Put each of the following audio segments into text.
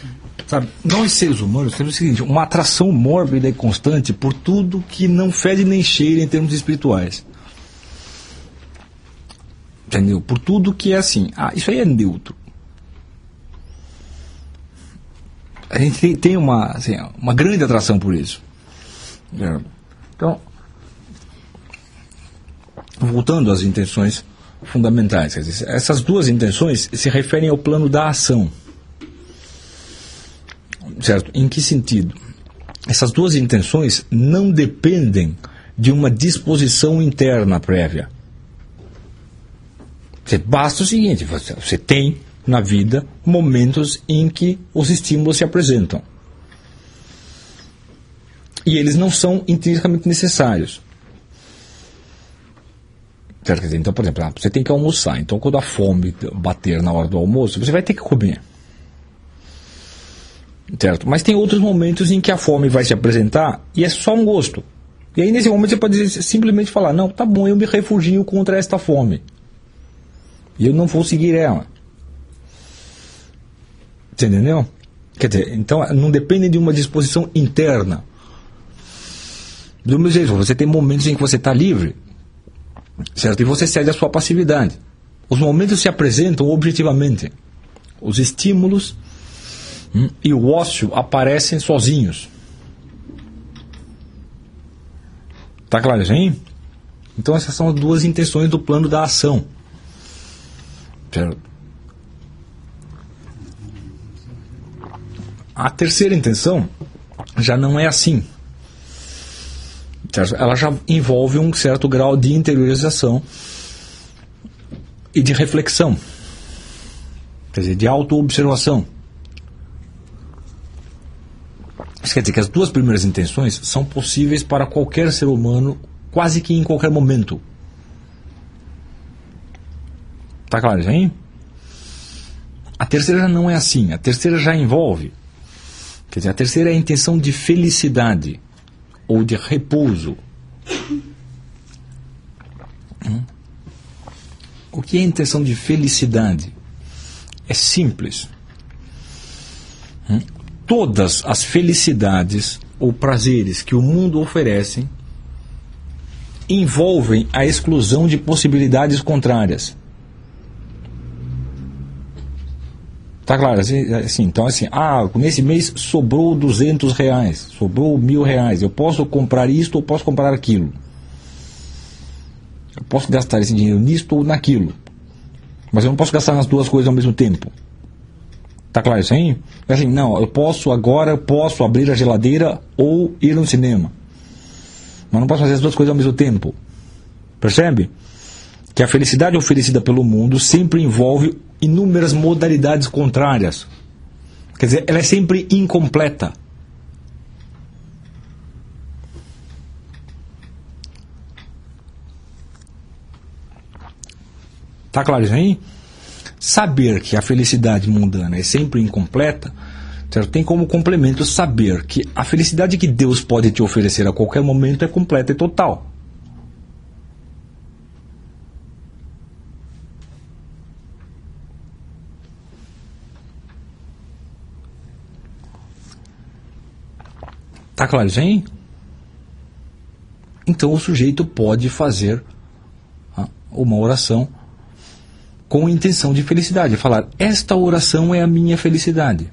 Sabe, nós seres humanos temos o seguinte, uma atração mórbida e constante por tudo que não fede nem cheira em termos espirituais. Entendeu? Por tudo que é assim, isso aí é neutro. A gente tem uma grande atração por isso. Então, voltando às intenções fundamentais, quer dizer, essas duas intenções se referem ao plano da ação. Certo? Em que sentido? Essas duas intenções não dependem de uma disposição interna prévia. Basta o seguinte, você tem na vida momentos em que os estímulos se apresentam. E eles não são intrinsecamente necessários. Certo? Então, por exemplo, você tem que almoçar. Então, quando a fome bater na hora do almoço, você vai ter que comer. Certo? Mas tem outros momentos em que a fome vai se apresentar e é só um gosto. E aí, nesse momento, você pode simplesmente falar, não, tá bom, eu me refugio contra esta fome. E eu não vou seguir ela. Você entendeu? Quer dizer, então não depende de uma disposição interna. Do mesmo jeito, você tem momentos em que você está livre, certo? E você cede a sua passividade. Os momentos se apresentam objetivamente. Os estímulos e o ócio aparecem sozinhos. Está claro isso aí? Então essas são as duas intenções do plano da ação. Certo? A terceira intenção já não é assim. Certo? Ela já envolve um certo grau de interiorização e de reflexão, quer dizer, de autoobservação. Isso quer dizer que as duas primeiras intenções são possíveis para qualquer ser humano, quase que em qualquer momento. Está claro isso aí? A terceira já não é assim. A terceira já envolve. Quer dizer, a terceira é a intenção de felicidade ou de repouso. O que é a intenção de felicidade? É simples. Todas as felicidades ou prazeres que o mundo oferece envolvem a exclusão de possibilidades contrárias. Tá claro? Assim, então, assim, nesse mês sobrou R$200, sobrou R$1.000. Eu posso comprar isto ou posso comprar aquilo. Eu posso gastar esse dinheiro nisto ou naquilo. Mas eu não posso gastar nas duas coisas ao mesmo tempo. Tá claro isso aí? Assim, não, eu posso abrir a geladeira ou ir no cinema. Mas não posso fazer as duas coisas ao mesmo tempo. Percebe? Que a felicidade oferecida pelo mundo sempre envolve inúmeras modalidades contrárias. Quer dizer, ela é sempre incompleta. Tá claro isso aí? Saber que a felicidade mundana é sempre incompleta, certo? Tem como complemento saber que a felicidade que Deus pode te oferecer a qualquer momento é completa e total. Tá claro isso aí? Então o sujeito pode fazer uma oração com intenção de felicidade. Falar, esta oração é a minha felicidade.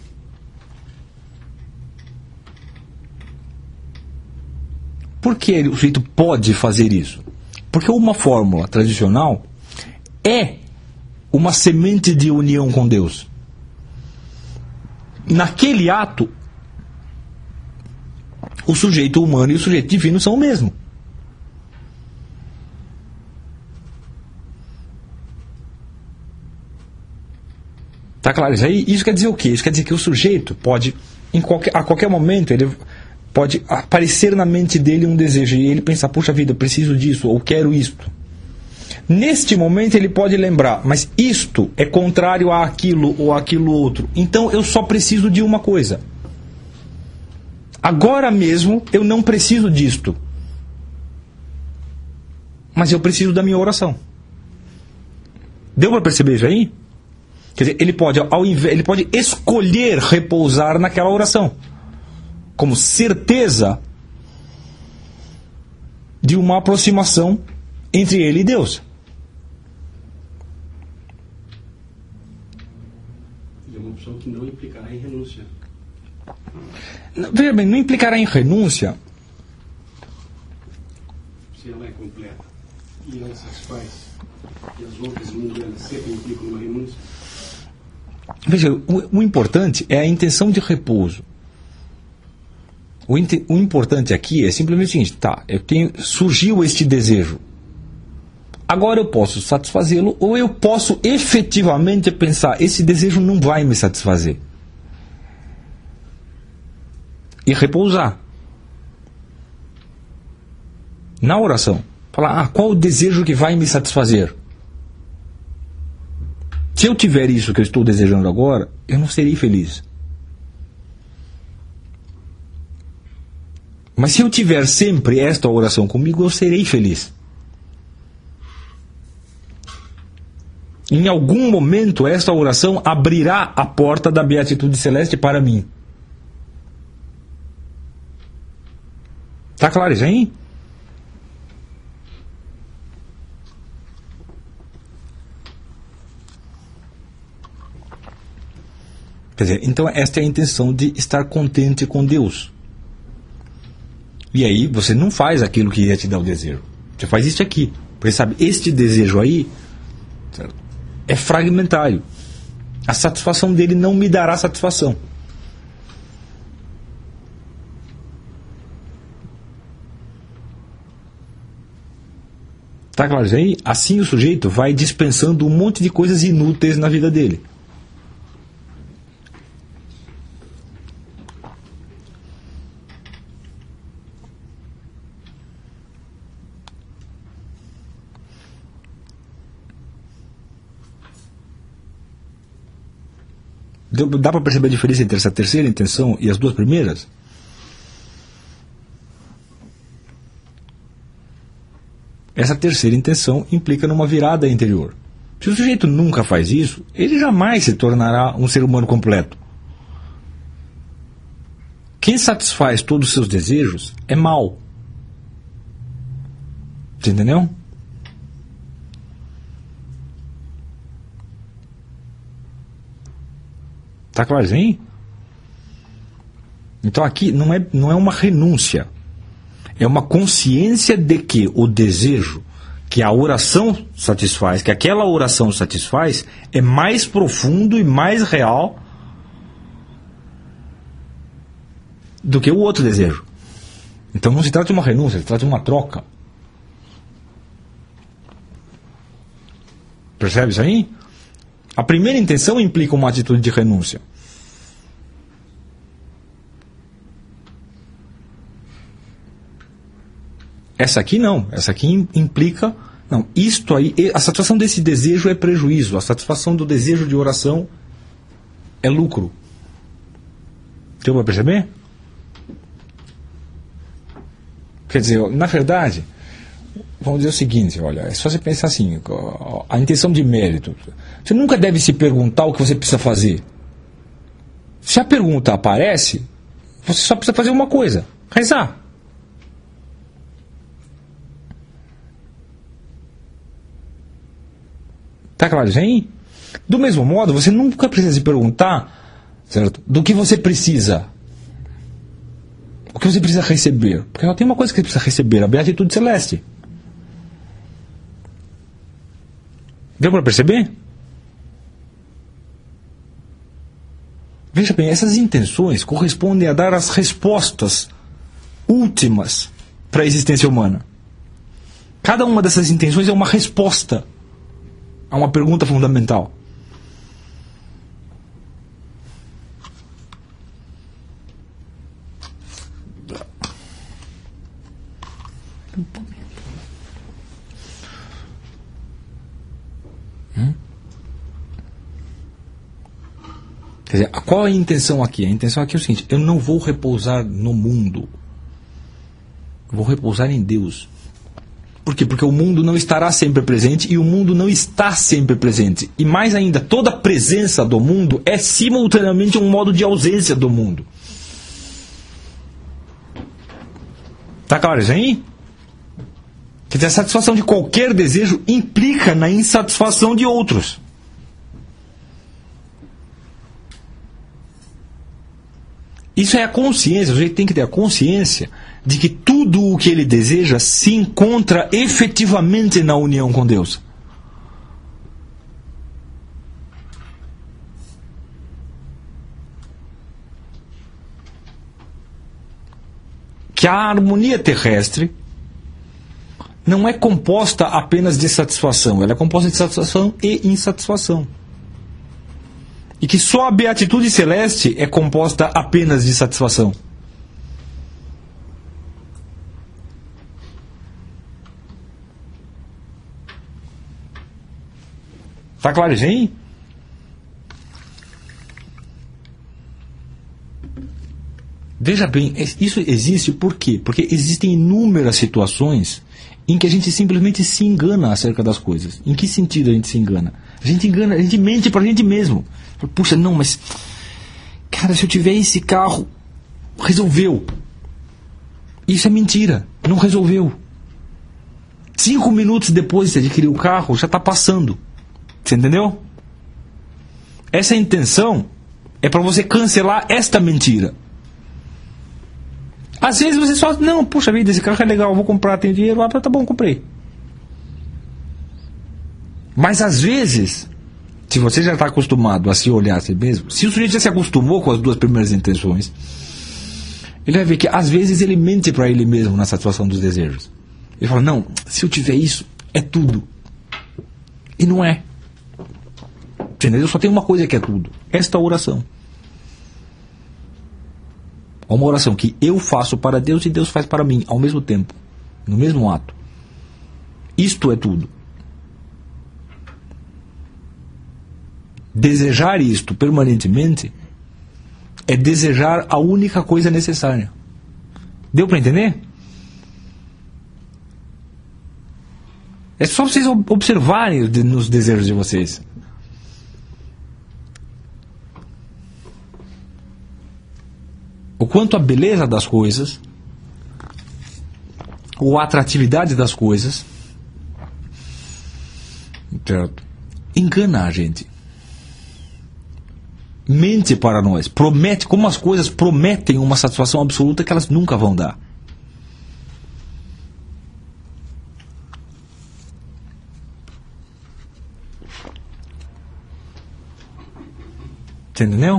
Por que o sujeito pode fazer isso? Porque uma fórmula tradicional é uma semente de união com Deus. Naquele ato, o sujeito humano e o sujeito divino são o mesmo. Tá claro isso aí? Isso quer dizer o quê? Isso quer dizer que o sujeito pode, a qualquer momento, ele pode aparecer na mente dele um desejo e ele pensar, puxa vida, eu preciso disso, ou quero isto. Neste momento ele pode lembrar, mas isto é contrário àquilo ou àquilo outro. Então eu só preciso de uma coisa. Agora mesmo eu não preciso disto. Mas eu preciso da minha oração. Deu para perceber isso aí? Quer dizer, ele pode escolher repousar naquela oração, como certeza de uma aproximação entre ele e Deus. É uma opção que não implicará em renúncia. Veja bem, não implicará em renúncia. Se ela é completa e ela satisfaz, e as outras mundanas sempre implicam uma renúncia. Veja, o importante é a intenção de repouso. O importante aqui é simplesmente o seguinte: tá, surgiu este desejo. Agora eu posso satisfazê-lo, ou eu posso efetivamente pensar, esse desejo não vai me satisfazer. E repousar na oração. Falar, qual o desejo que vai me satisfazer? Se eu tiver isso que eu estou desejando agora, eu não serei feliz. Mas se eu tiver sempre esta oração comigo, eu serei feliz. Em algum momento, esta oração abrirá a porta da beatitude celeste para mim. Está claro isso aí? Quer dizer, então esta é a intenção de estar contente com Deus. E aí você não faz aquilo que ia te dar o desejo. Você faz isso aqui. Porque sabe, este desejo aí é fragmentário. A satisfação dele não me dará satisfação. Tá claro isso aí? Assim o sujeito vai dispensando um monte de coisas inúteis na vida dele. Dá para perceber a diferença entre essa terceira intenção e as duas primeiras? Essa terceira intenção implica numa virada interior. Se o sujeito nunca faz isso, ele jamais se tornará um ser humano completo. Quem satisfaz todos os seus desejos é mau. Você entendeu? Está claro, hein? Então aqui não é uma renúncia. É uma consciência de que o desejo que a oração satisfaz, que aquela oração satisfaz, é mais profundo e mais real do que o outro desejo. Então não se trata de uma renúncia, se trata de uma troca. Percebe isso aí? A primeira intenção implica uma atitude de renúncia. Essa aqui não. Essa aqui implica... Não, isto aí... A satisfação desse desejo é prejuízo. A satisfação do desejo de oração é lucro. Deu para perceber? Quer dizer, na verdade... Vamos dizer o seguinte, olha, é só você pensar assim, a intenção de mérito. Você nunca deve se perguntar o que você precisa fazer. Se a pergunta aparece, você só precisa fazer uma coisa, rezar. Tá claro isso aí? Do mesmo modo, você nunca precisa se perguntar, certo, do que você precisa. O que você precisa receber. Porque só tem uma coisa que você precisa receber, a beatitude celeste. Deu para perceber? Veja bem, essas intenções correspondem a dar as respostas últimas para a existência humana. Cada uma dessas intenções é uma resposta a uma pergunta fundamental. Quer dizer, qual é a intenção aqui? A intenção aqui é o seguinte: eu não vou repousar no mundo, eu vou repousar em Deus. Por quê? Porque o mundo não estará sempre presente e o mundo não está sempre presente. E mais ainda, toda presença do mundo é simultaneamente um modo de ausência do mundo. Tá claro isso aí? Quer dizer, a satisfação de qualquer desejo implica na insatisfação de outros. Isso é a consciência, o sujeito tem que ter a consciência de que tudo o que ele deseja se encontra efetivamente na união com Deus. Que a harmonia terrestre não é composta apenas de satisfação, ela é composta de satisfação e insatisfação. E que só a beatitude celeste é composta apenas de satisfação. Tá claro isso aí? Veja bem, isso existe por quê? Porque existem inúmeras situações em que a gente simplesmente se engana acerca das coisas. Em que sentido a gente se engana? A gente mente pra gente mesmo. Puxa, não, mas... Cara, se eu tiver esse carro, resolveu. Isso é mentira, não resolveu. 5 minutos depois de você adquirir o carro, já está passando. Você entendeu? Essa intenção é para você cancelar esta mentira. Às vezes você só... Não, puxa vida, esse carro é legal, vou comprar, tenho dinheiro, tá bom, comprei. Mas às vezes, se você já está acostumado a se olhar a si mesmo, se o sujeito já se acostumou com as duas primeiras intenções, ele vai ver que às vezes ele mente para ele mesmo na satisfação dos desejos. Ele fala, não, se eu tiver isso, é tudo. E não é. Entendeu? Só tem uma coisa que é tudo. Esta oração. É uma oração que eu faço para Deus e Deus faz para mim, ao mesmo tempo. No mesmo ato. Isto é tudo. Desejar isto permanentemente é desejar a única coisa necessária. Deu para entender? É só vocês observarem nos desejos de vocês. O quanto a beleza das coisas, ou a atratividade das coisas, certo, engana a gente. Mente para nós, promete, como as coisas prometem uma satisfação absoluta que elas nunca vão dar. Você entendeu?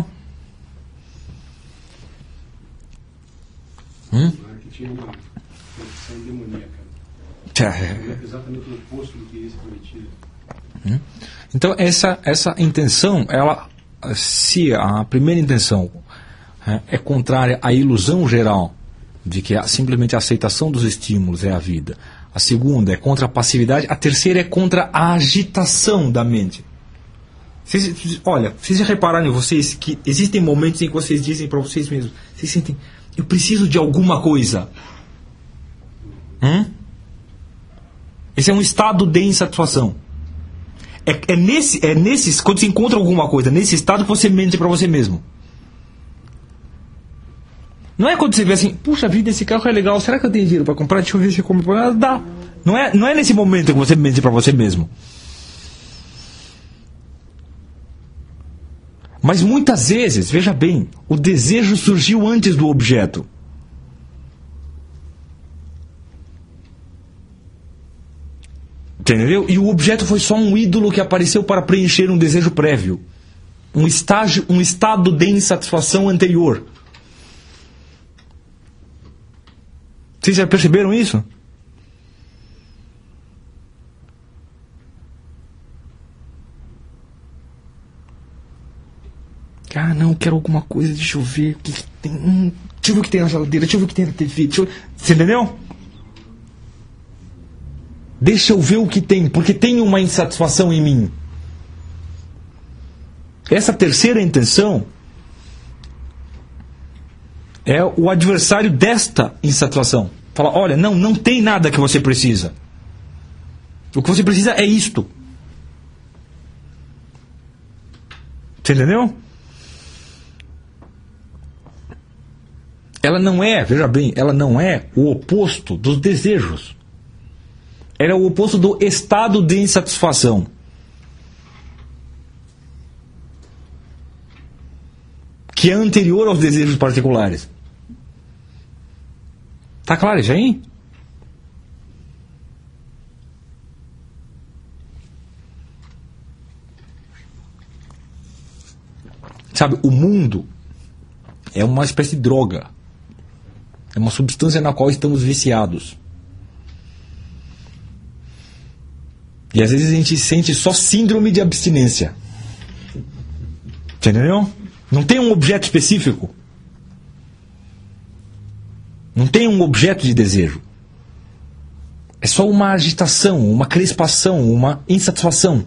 Que tinha uma condição demoníaca. Exatamente o oposto do que isso prometido. Então essa intenção, ela, se a primeira intenção é contrária à ilusão geral de que simplesmente a aceitação dos estímulos é a vida, a segunda é contra a passividade, a terceira é contra a agitação da mente. Olha, vocês já repararam em vocês que existem momentos em que vocês dizem para vocês mesmos, vocês sentem, eu preciso de alguma coisa. Esse é um estado de insatisfação. É nesse, quando você encontra alguma coisa, nesse estado que você mente para você mesmo. Não é quando você vê assim, puxa vida, esse carro é legal, será que eu tenho dinheiro para comprar? Deixa eu ver se eu compro. Dá. Não é nesse momento que você mente para você mesmo. Mas muitas vezes, veja bem, o desejo surgiu antes do objeto. Entendeu? E o objeto foi só um ídolo que apareceu para preencher um desejo prévio. Um estado de insatisfação anterior. Vocês já perceberam isso? Ah, não, quero alguma coisa, deixa eu ver o que tem. Deixa eu ver o que tem na geladeira, deixa eu ver o que tem na TV. Você entendeu? Deixa eu ver o que tem, porque tem uma insatisfação em mim. Essa terceira intenção é o adversário desta insatisfação. Fala, olha, não tem nada que você precisa. O que você precisa é isto. Você entendeu? Ela não é, veja bem, ela não é o oposto dos desejos. Ela é o oposto do estado de insatisfação. Que é anterior aos desejos particulares. Tá claro isso aí? Sabe, o mundo é uma espécie de droga. É uma substância na qual estamos viciados. E às vezes a gente sente só síndrome de abstinência. Entendeu? Não tem um objeto específico. Não tem um objeto de desejo. É só uma agitação, uma crispação, uma insatisfação.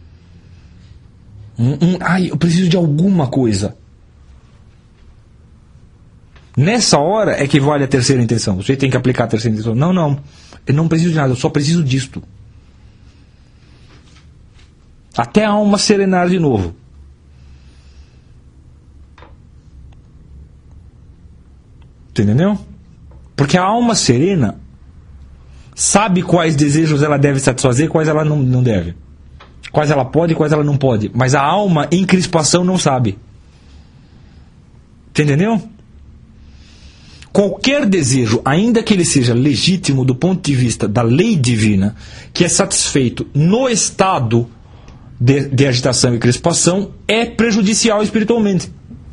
Ai, eu preciso de alguma coisa. Nessa hora é que vale a terceira intenção. Você tem que aplicar a terceira intenção. Não, eu não preciso de nada, eu só preciso disto. Até a alma serenar de novo. Entendeu? Porque a alma serena sabe quais desejos ela deve satisfazer, quais ela não deve. Quais ela pode e quais ela não pode. Mas a alma em crispação não sabe. Entendeu? Qualquer desejo, ainda que ele seja legítimo do ponto de vista da lei divina, que é satisfeito no estado de agitação e crispação, é prejudicial espiritualmente.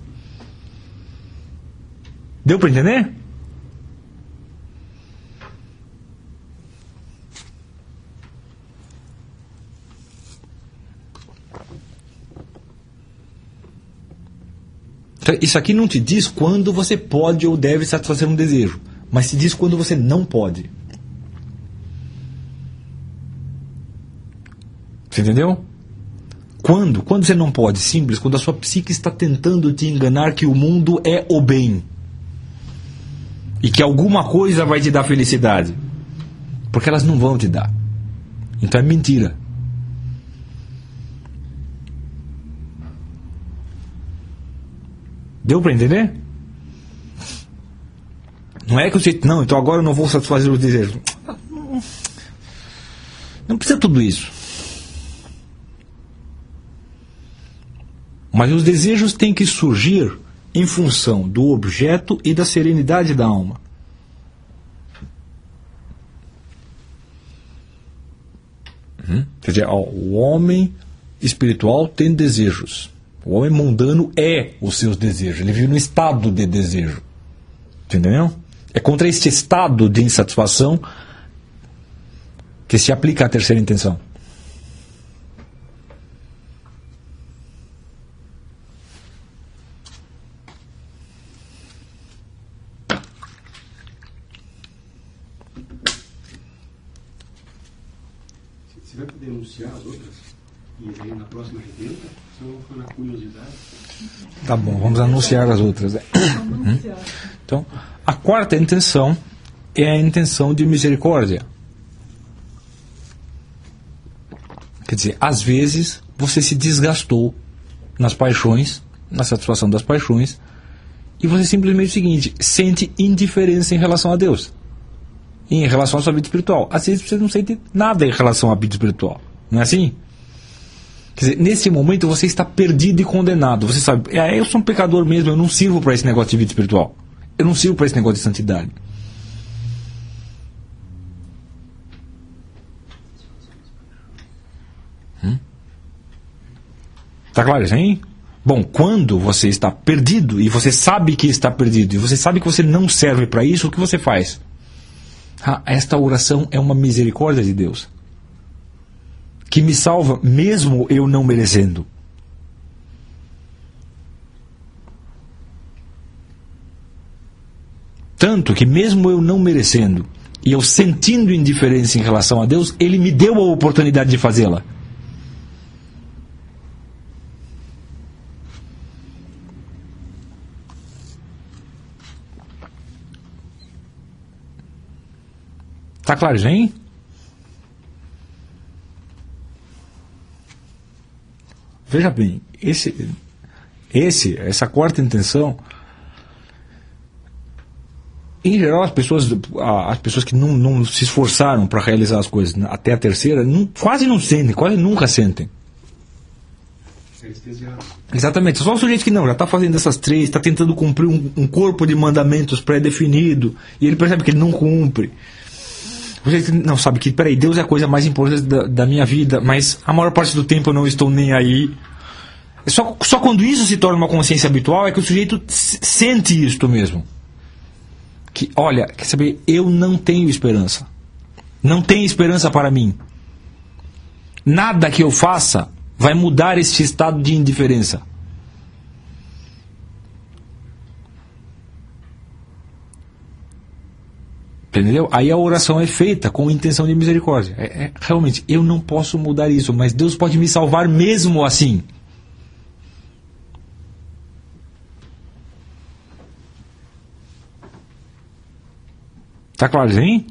Deu para entender? Isso aqui não te diz quando você pode ou deve satisfazer um desejo, mas te diz quando você não pode. Você entendeu? Quando você não pode? Simples, quando a sua psique está tentando te enganar que o mundo é o bem. E que alguma coisa vai te dar felicidade. Porque elas não vão te dar. Então é mentira. Deu para entender? Não é que você... Não, então agora eu não vou satisfazer os desejos. Não precisa tudo isso. Mas os desejos têm que surgir em função do objeto e da serenidade da alma. Quer dizer, o homem espiritual tem desejos. O homem mundano é os seus desejos. Ele vive no estado de desejo. Entendeu? É contra este estado de insatisfação que se aplica a terceira intenção. Você vai poder anunciar as outras? E aí na próxima revenda? Só foi na curiosidade. Tá bom, vamos anunciar as outras. Então, a quarta intenção é a intenção de misericórdia. Quer dizer, às vezes você se desgastou nas paixões, na satisfação das paixões, e você simplesmente o seguinte, sente indiferença em relação a Deus, em relação à sua vida espiritual. Às vezes você não sente nada em relação à vida espiritual. Não é assim? Quer dizer, nesse momento você está perdido e condenado. Você sabe, eu sou um pecador mesmo, eu não sirvo para esse negócio de vida espiritual. Eu não sirvo para esse negócio de santidade. Tá claro isso aí? Bom, quando você está perdido e você sabe que está perdido e você sabe que você não serve para isso, o que você faz? Esta oração é uma misericórdia de Deus que me salva mesmo eu não merecendo. Tanto que mesmo eu não merecendo e eu sentindo indiferença em relação a Deus, Ele me deu a oportunidade de fazê-la. Tá claro, hein? veja bem, essa quarta intenção, em geral, as pessoas que não se esforçaram para realizar as coisas até a terceira, quase não sentem, quase nunca sentem. Exatamente, só o sujeito que não, já está fazendo essas três, está tentando cumprir um corpo de mandamentos pré-definido, e ele percebe que ele não cumpre. O sujeito que não sabe que, peraí, Deus é a coisa mais importante da minha vida, mas a maior parte do tempo eu não estou nem aí. Só quando isso se torna uma consciência habitual é que o sujeito sente isto mesmo. Que, olha, quer saber, eu não tenho esperança. Não tem esperança para mim. Nada que eu faça vai mudar este estado de indiferença. Entendeu? Aí a oração é feita com intenção de misericórdia. Realmente, eu não posso mudar isso, mas Deus pode me salvar mesmo assim. Tá claro, hein?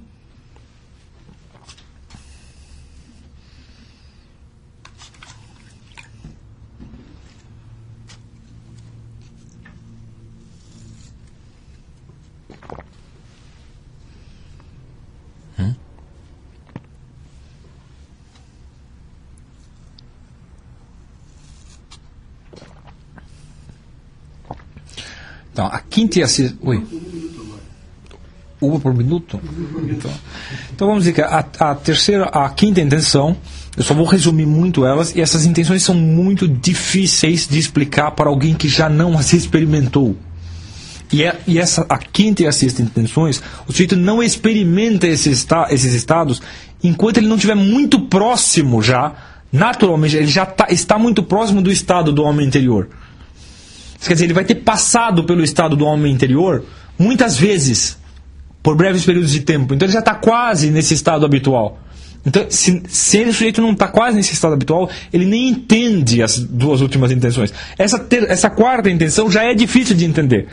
Então, a quinta e a sexta... Oi. Uma por minuto? Então vamos dizer que a quinta intenção, eu só vou resumir muito elas, e essas intenções são muito difíceis de explicar para alguém que já não as experimentou. A quinta e a sexta intenções, o sujeito não experimenta esses estados enquanto ele não estiver muito próximo já, naturalmente, ele já está muito próximo do estado do homem interior. Quer dizer, ele vai ter passado pelo estado do homem interior muitas vezes, por breves períodos de tempo. Então ele já está quase nesse estado habitual. Então, se o sujeito não está quase nesse estado habitual, ele nem entende as duas últimas intenções. Essa quarta intenção já é difícil de entender.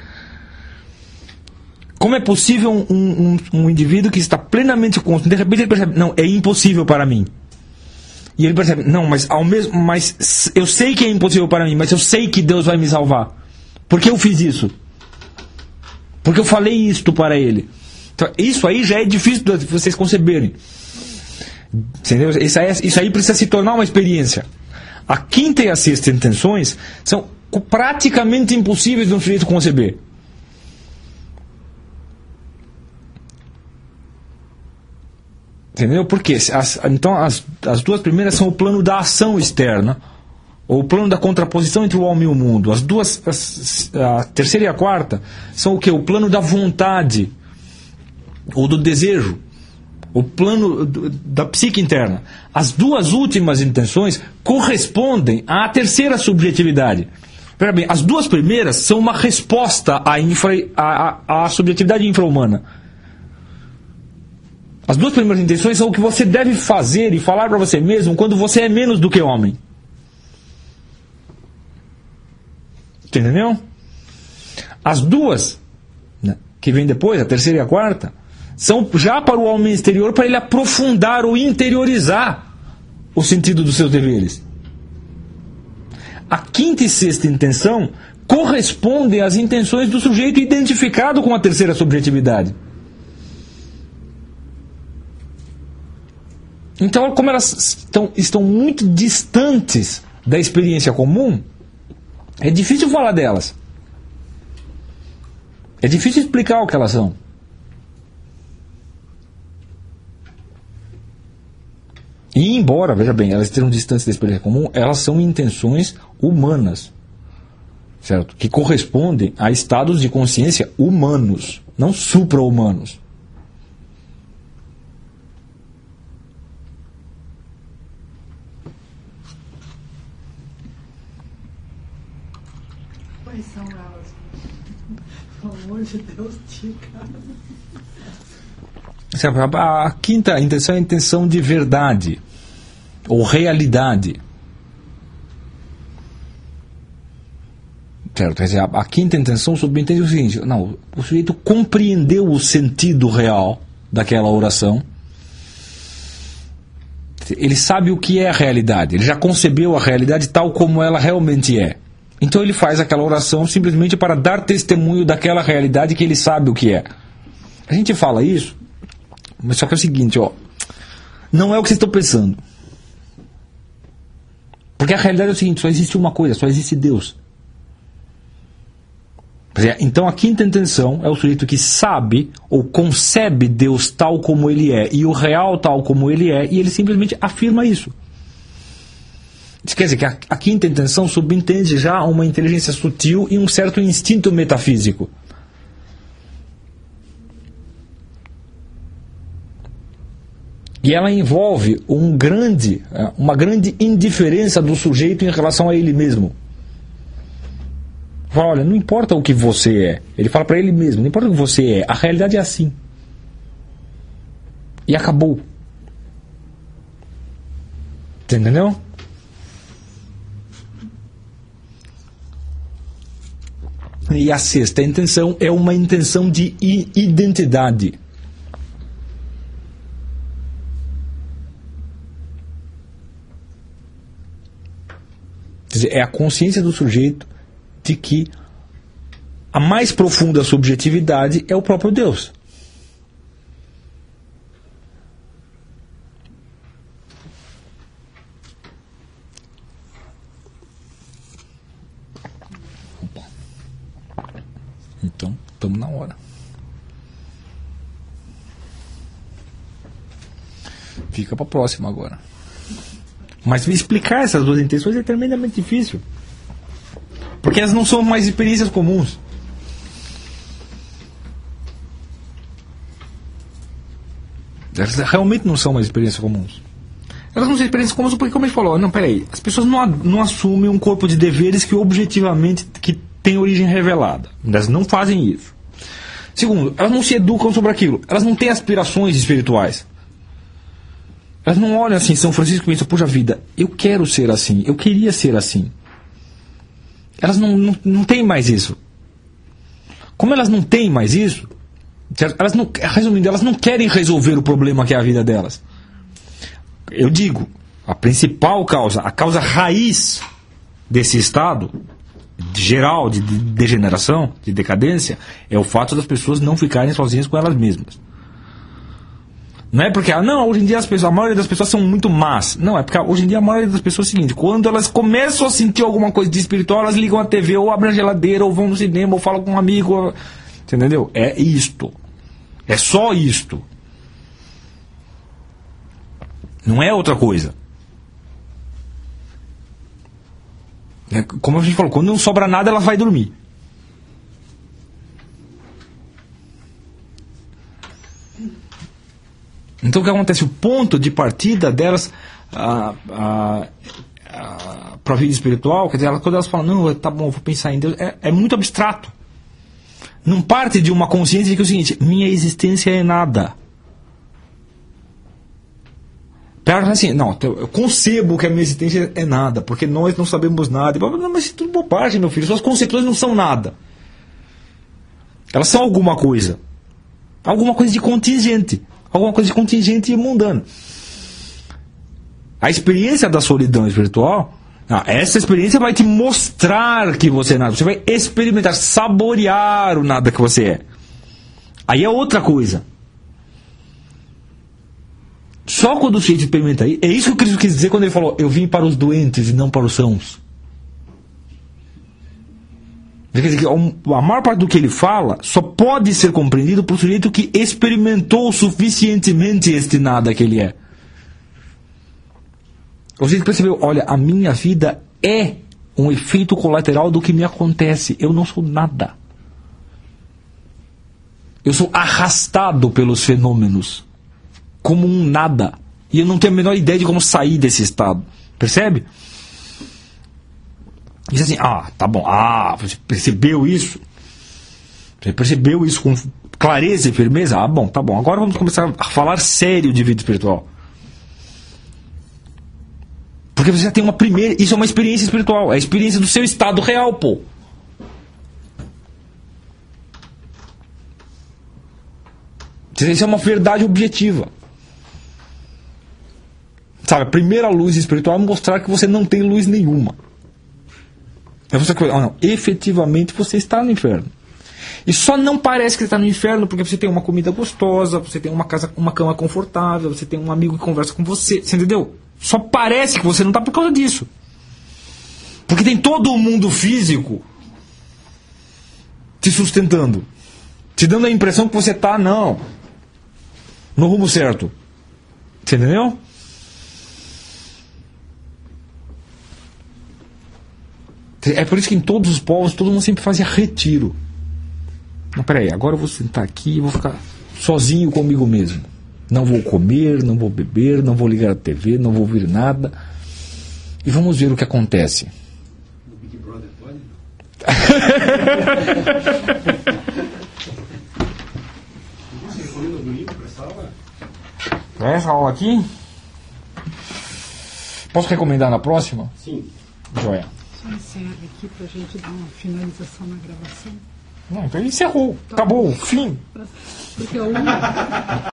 Como é possível um indivíduo que está plenamente consciente, de repente ele percebe, não, é impossível para mim. E ele percebe, não, mas eu sei que é impossível para mim, mas eu sei que Deus vai me salvar. Por que eu fiz isso? Porque eu falei isto para ele. Então, isso aí já é difícil de vocês conceberem. Entendeu? Isso aí precisa se tornar uma experiência. A quinta e a sexta intenções são praticamente impossíveis de um sujeito conceber. Entendeu? Por quê? Então as duas primeiras são o plano da ação externa, ou o plano da contraposição entre o homem e o mundo. A terceira e a quarta são o quê? O plano da vontade, ou do desejo, o plano da psique interna. As duas últimas intenções correspondem à terceira subjetividade. Veja bem, as duas primeiras são uma resposta à subjetividade infra-humana. As duas primeiras intenções são o que você deve fazer e falar para você mesmo quando você é menos do que homem. Entendeu? As duas, né, que vem depois, a terceira e a quarta, são já para o homem exterior, para ele aprofundar ou interiorizar o sentido dos seus deveres. A quinta e sexta intenção correspondem às intenções do sujeito identificado com a terceira subjetividade. Então, como elas estão muito distantes da experiência comum, é difícil falar delas. É difícil explicar o que elas são. E embora, veja bem, elas estejam distantes da experiência comum, elas são intenções humanas, certo? Que correspondem a estados de consciência humanos, não supra-humanos. Quais são elas? Pelo amor de Deus, diga. A quinta intenção é a intenção de verdade ou realidade, certo? Quer dizer, a quinta intenção subentende o seguinte: não, o sujeito compreendeu o sentido real daquela oração, Ele sabe o que é a realidade. Ele já concebeu a realidade tal como ela realmente é. Então ele faz aquela oração simplesmente para dar testemunho daquela realidade que ele sabe o que é. A gente fala isso, mas só que é o seguinte, ó, não é o que vocês estão pensando. Porque a realidade é o seguinte, só existe uma coisa, só existe Deus. Então a quinta intenção é o sujeito que sabe ou concebe Deus tal como ele é e o real tal como ele é, e ele simplesmente afirma isso. Isso quer dizer que a quinta intenção subentende já uma inteligência sutil e um certo instinto metafísico. E ela envolve uma grande indiferença do sujeito em relação a ele mesmo. Fala, olha, não importa o que você é. Ele fala para ele mesmo, não importa o que você é, a realidade é assim. E acabou. Você entendeu? E a sexta intenção é uma intenção de identidade. Quer dizer, é a consciência do sujeito de que a mais profunda subjetividade é o próprio Deus. Então, estamos na hora. Fica para a próxima agora. Mas explicar essas duas intenções é tremendamente difícil. Porque elas não são mais experiências comuns. Elas realmente não são mais experiências comuns. Elas não são experiências comuns porque, como a gente falou, não, peraí, as pessoas não assumem um corpo de deveres que objetivamente que tem origem revelada. Elas não fazem isso. Segundo, elas não se educam sobre aquilo. Elas não têm aspirações espirituais. Elas não olham assim, São Francisco, e pensam, puxa vida, eu quero ser assim, eu queria ser assim. Elas não têm mais isso. Como elas não têm mais isso, elas não, resumindo, elas não querem resolver o problema que é a vida delas. Eu digo, a principal causa, a causa raiz desse estado geral de degeneração, de decadência, é o fato das pessoas não ficarem sozinhas com elas mesmas. Não é porque, hoje em dia a maioria das pessoas são muito más. Não, é porque hoje em dia a maioria das pessoas é o seguinte, quando elas começam a sentir alguma coisa de espiritual, elas ligam a TV, ou abrem a geladeira, ou vão no cinema, ou falam com um amigo. Você entendeu? É isto. É só isto. Não é outra coisa. Como a gente falou, quando não sobra nada, ela vai dormir. Então o que acontece? O ponto de partida delas para a vida espiritual, quer dizer, quando elas falam, não, tá bom, vou pensar em Deus, é muito abstrato. Não parte de uma consciência de que é o seguinte, minha existência é nada. Ela assim, não, eu concebo que a minha existência é nada, porque nós não sabemos nada. Não, mas isso é tudo bobagem, meu filho, suas concepções não são nada. Elas são alguma coisa de contingente. Alguma coisa de contingente e mundano. A experiência da solidão espiritual, essa experiência vai te mostrar que você é nada. Você vai experimentar, saborear o nada que você é. Aí é outra coisa. Só quando o sujeito experimenta aí, é isso que o Cristo quis dizer quando ele falou, eu vim para os doentes e não para os sãos. Quer dizer que a maior parte do que ele fala só pode ser compreendido por um sujeito que experimentou suficientemente este nada que ele é. O sujeito percebeu, olha, a minha vida é um efeito colateral do que me acontece. Eu não sou nada. Eu sou arrastado pelos fenômenos como um nada. E eu não tenho a menor ideia de como sair desse estado. Percebe? Diz assim, tá bom, você percebeu isso? Você percebeu isso com clareza e firmeza? Bom, tá bom, agora vamos começar a falar sério de vida espiritual. Porque você já tem uma primeira, isso é uma experiência espiritual, é a experiência do seu estado real, pô. Isso é uma verdade objetiva. Sabe, a primeira luz espiritual é mostrar que você não tem luz nenhuma. É você que, não, efetivamente você está no inferno. E só não parece que você está no inferno porque você tem uma comida gostosa, você tem uma casa, uma cama confortável, você tem um amigo que conversa com você. Você entendeu? Só parece que você não está por causa disso. Porque tem todo o mundo físico te sustentando, te dando a impressão que você está, não, no rumo certo. Você entendeu? É por isso que em todos os povos todo mundo sempre fazia retiro. Não, peraí, agora eu vou sentar aqui e vou ficar sozinho comigo mesmo. Não vou comer, não vou beber, não vou ligar a TV, não vou ouvir nada. E vamos ver o que acontece. O Big Brother pode? Você recomenda do livro para essa aula? Para essa aula aqui? Posso recomendar na próxima? Sim. Joia. Só encerra aqui pra gente dar uma finalização na gravação. Não, então ele encerrou. Acabou. Fim. Porque